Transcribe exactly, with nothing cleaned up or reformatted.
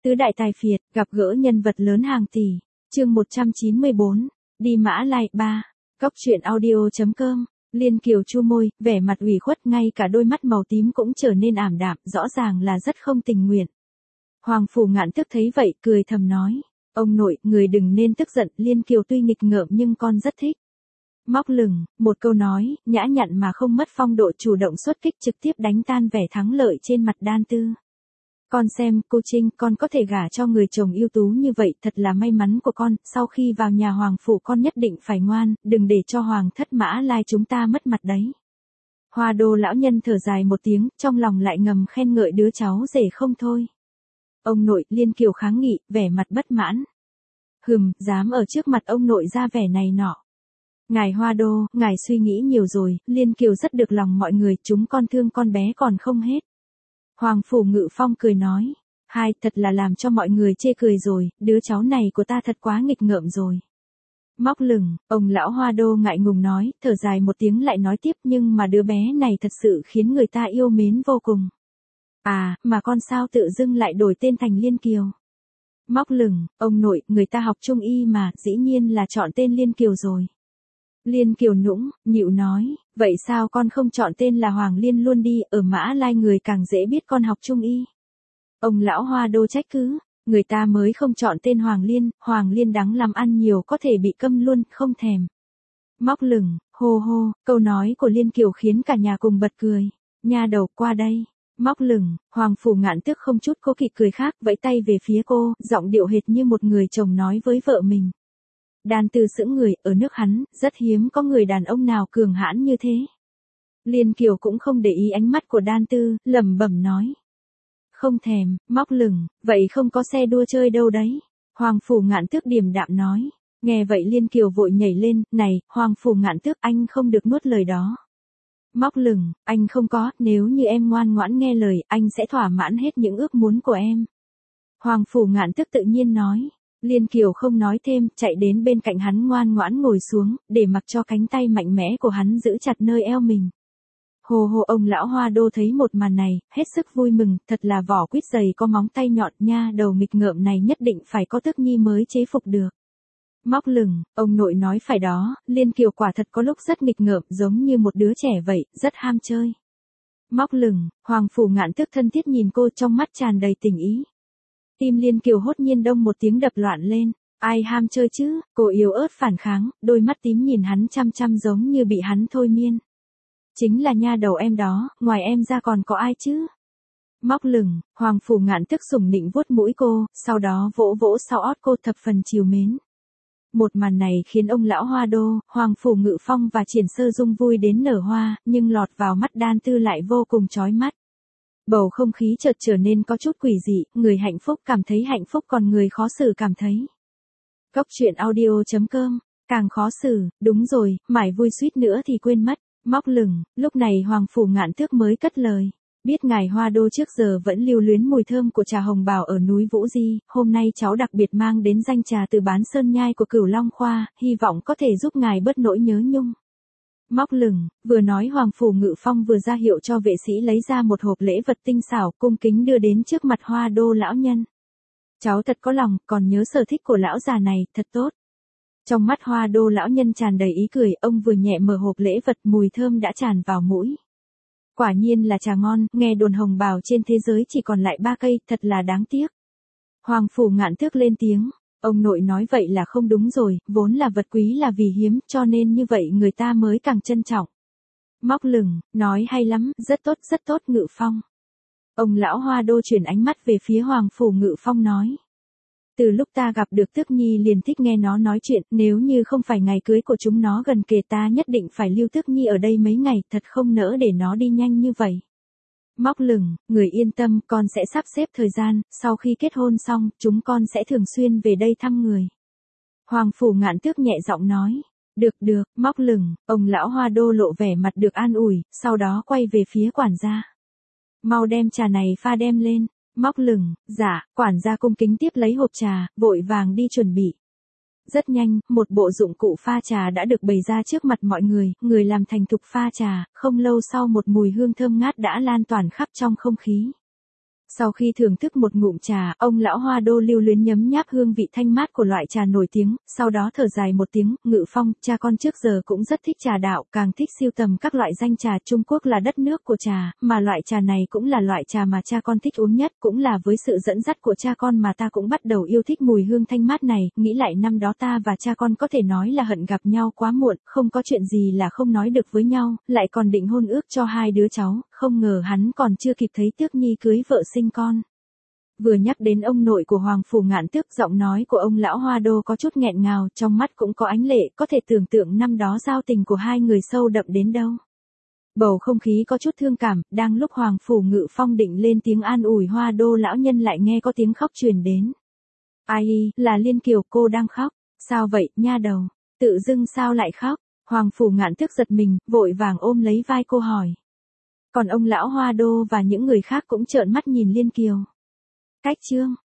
Tứ đại tài phiệt, gặp gỡ nhân vật lớn hàng tỷ. Chương một trăm chín mươi bốn, đi Mã Lai ba. Cóc truyện audio chấm com. Liên Kiều chu môi, vẻ mặt ủy khuất, ngay cả đôi mắt màu tím cũng trở nên ảm đạm, rõ ràng là rất không tình nguyện. Hoàng Phủ Ngạn Tước thấy vậy, cười thầm nói, ông nội, người đừng nên tức giận, Liên Kiều tuy nghịch ngợm nhưng con rất thích. Móc lửng, một câu nói, nhã nhặn mà không mất phong độ, chủ động xuất kích, trực tiếp đánh tan vẻ thắng lợi trên mặt Đan Tư. Con xem, cô Trinh, con có thể gả cho người chồng ưu tú như vậy, thật là may mắn của con, sau khi vào nhà Hoàng Phủ con nhất định phải ngoan, đừng để cho Hoàng thất Mã Lai chúng ta mất mặt đấy. Hoa Đô lão nhân thở dài một tiếng, trong lòng lại ngầm khen ngợi đứa cháu rể không thôi. Ông nội, Liên Kiều kháng nghị, vẻ mặt bất mãn. Hừm, dám ở trước mặt ông nội ra vẻ này nọ. Ngài Hoa Đô, ngài suy nghĩ nhiều rồi, Liên Kiều rất được lòng mọi người, chúng con thương con bé còn không hết. Hoàng Phủ Ngự Phong cười nói, hai, thật là làm cho mọi người chê cười rồi, đứa cháu này của ta thật quá nghịch ngợm rồi. Móc lửng, ông lão Hoa Đô ngại ngùng nói, thở dài một tiếng lại nói tiếp, nhưng mà đứa bé này thật sự khiến người ta yêu mến vô cùng. À, mà con sao tự dưng lại đổi tên thành Liên Kiều? Móc lửng, ông nội, người ta học trung y mà, dĩ nhiên là chọn tên Liên Kiều rồi. Liên Kiều nũng, nhịu nói, vậy sao con không chọn tên là Hoàng Liên luôn đi, ở Mã Lai người càng dễ biết con học trung y. Ông lão Hoa Đô trách cứ, người ta mới không chọn tên Hoàng Liên, Hoàng Liên đắng làm ăn nhiều có thể bị câm luôn, không thèm. Móc lửng, hô hô, câu nói của Liên Kiều khiến cả nhà cùng bật cười, nha đầu qua đây. Móc lửng, Hoàng Phủ Ngạn Tước không chút cố kỵ cười khác, vẫy tay về phía cô, giọng điệu hệt như một người chồng nói với vợ mình. Đan Tư sững người, ở nước hắn, rất hiếm có người đàn ông nào cường hãn như thế. Liên Kiều cũng không để ý ánh mắt của Đan Tư, lẩm bẩm nói. Không thèm, móc lửng, vậy không có xe đua chơi đâu đấy. Hoàng Phủ Ngạn Tước điềm đạm nói. Nghe vậy Liên Kiều vội nhảy lên, này, Hoàng Phủ Ngạn Tước, anh không được nuốt lời đó. Móc lửng, anh không có, nếu như em ngoan ngoãn nghe lời, anh sẽ thỏa mãn hết những ước muốn của em. Hoàng Phủ Ngạn Tước tự nhiên nói. Liên Kiều không nói thêm, chạy đến bên cạnh hắn ngoan ngoãn ngồi xuống, để mặc cho cánh tay mạnh mẽ của hắn giữ chặt nơi eo mình. Hồ hồ, ông lão Hoa Đô thấy một màn này, hết sức vui mừng, thật là vỏ quýt dày có móng tay nhọn nha, đầu nghịch ngợm này nhất định phải có Tước Nhi mới chế phục được. Móc lửng, ông nội nói phải đó, Liên Kiều quả thật có lúc rất nghịch ngợm, giống như một đứa trẻ vậy, rất ham chơi. Móc lửng, Hoàng Phủ Ngạn Tước thân thiết nhìn cô, trong mắt tràn đầy tình ý. Tim Liên Kiều hốt nhiên đông một tiếng đập loạn lên, ai ham chơi chứ, cô yếu ớt phản kháng, đôi mắt tím nhìn hắn chăm chăm giống như bị hắn thôi miên. Chính là nha đầu em đó, ngoài em ra còn có ai chứ? Móc lửng, Hoàng Phủ Ngạn Tước sủng nịnh vuốt mũi cô, sau đó vỗ vỗ sau ót cô thập phần chiều mến. Một màn này khiến ông lão Hoa Đô, Hoàng Phủ Ngự Phong và Triển Sơ Dung vui đến nở hoa, nhưng lọt vào mắt Đan Tư lại vô cùng chói mắt. Bầu không khí chợt trở nên có chút quỷ dị, người hạnh phúc cảm thấy hạnh phúc còn người khó xử cảm thấy. Cóc truyện audio chấm com, càng khó xử, đúng rồi, mải vui suýt nữa thì quên mất. Móc lửng, lúc này Hoàng Phủ Ngạn Tước mới cất lời. Biết ngài Hoa Đô trước giờ vẫn lưu luyến mùi thơm của trà hồng bào ở núi Vũ Di, hôm nay cháu đặc biệt mang đến danh trà từ bán sơn nhai của Cửu Long Khoa, hy vọng có thể giúp ngài bớt nỗi nhớ nhung. Móc lửng, vừa nói Hoàng Phủ Ngự Phong vừa ra hiệu cho vệ sĩ lấy ra một hộp lễ vật tinh xảo, cung kính đưa đến trước mặt Hoa Đô lão nhân. Cháu thật có lòng, còn nhớ sở thích của lão già này, thật tốt. Trong mắt Hoa Đô lão nhân tràn đầy ý cười, ông vừa nhẹ mở hộp lễ vật, mùi thơm đã tràn vào mũi. Quả nhiên là trà ngon, nghe đồn hồng bào trên thế giới chỉ còn lại ba cây, thật là đáng tiếc. Hoàng Phủ Ngạn Tước lên tiếng, ông nội nói vậy là không đúng rồi, vốn là vật quý là vì hiếm, cho nên như vậy người ta mới càng trân trọng. Móc lửng, nói hay lắm, rất tốt, rất tốt Ngự Phong. Ông lão Hoa Đô chuyển ánh mắt về phía Hoàng Phủ Ngự Phong nói. Từ lúc ta gặp được Tước Nhi liền thích nghe nó nói chuyện, nếu như không phải ngày cưới của chúng nó gần kề ta nhất định phải lưu Tước Nhi ở đây mấy ngày, thật không nỡ để nó đi nhanh như vậy. Móc lửng, người yên tâm, con sẽ sắp xếp thời gian, sau khi kết hôn xong, chúng con sẽ thường xuyên về đây thăm người. Hoàng Phủ Ngạn Tước nhẹ giọng nói. Được được, móc lửng, ông lão Hoa Đô lộ vẻ mặt được an ủi, sau đó quay về phía quản gia. Mau đem trà này pha đem lên. Móc lửng, dạ, quản gia cung kính tiếp lấy hộp trà, vội vàng đi chuẩn bị. Rất nhanh, một bộ dụng cụ pha trà đã được bày ra trước mặt mọi người, người làm thành thục pha trà, không lâu sau một mùi hương thơm ngát đã lan toàn khắp trong không khí. Sau khi thưởng thức một ngụm trà, ông lão Hoa Đô lưu luyến nhấm nháp hương vị thanh mát của loại trà nổi tiếng, sau đó thở dài một tiếng, Ngự Phong, cha con trước giờ cũng rất thích trà đạo, càng thích sưu tầm các loại danh trà. Trung Quốc là đất nước của trà, mà loại trà này cũng là loại trà mà cha con thích uống nhất, cũng là với sự dẫn dắt của cha con mà ta cũng bắt đầu yêu thích mùi hương thanh mát này. Nghĩ lại năm đó ta và cha con có thể nói là hận gặp nhau quá muộn, không có chuyện gì là không nói được với nhau, lại còn định hôn ước cho hai đứa cháu, không ngờ hắn còn chưa kịp thấy Tước Nhi cưới vợ sinh con. Vừa nhắc đến ông nội của Hoàng Phủ Ngạn Tước, giọng nói của ông lão Hoa Đô có chút nghẹn ngào, trong mắt cũng có ánh lệ, có thể tưởng tượng năm đó giao tình của hai người sâu đậm đến đâu. Bầu không khí có chút thương cảm, đang lúc Hoàng Phủ Ngự Phong định lên tiếng an ủi Hoa Đô lão nhân lại nghe có tiếng khóc truyền đến. Ai, là Liên Kiều, cô đang khóc, sao vậy, nha đầu, tự dưng sao lại khóc? Hoàng Phủ Ngạn Tước giật mình, vội vàng ôm lấy vai cô hỏi. Còn ông lão Hoa Đô và những người khác cũng trợn mắt nhìn Liên Kiều. Cách chương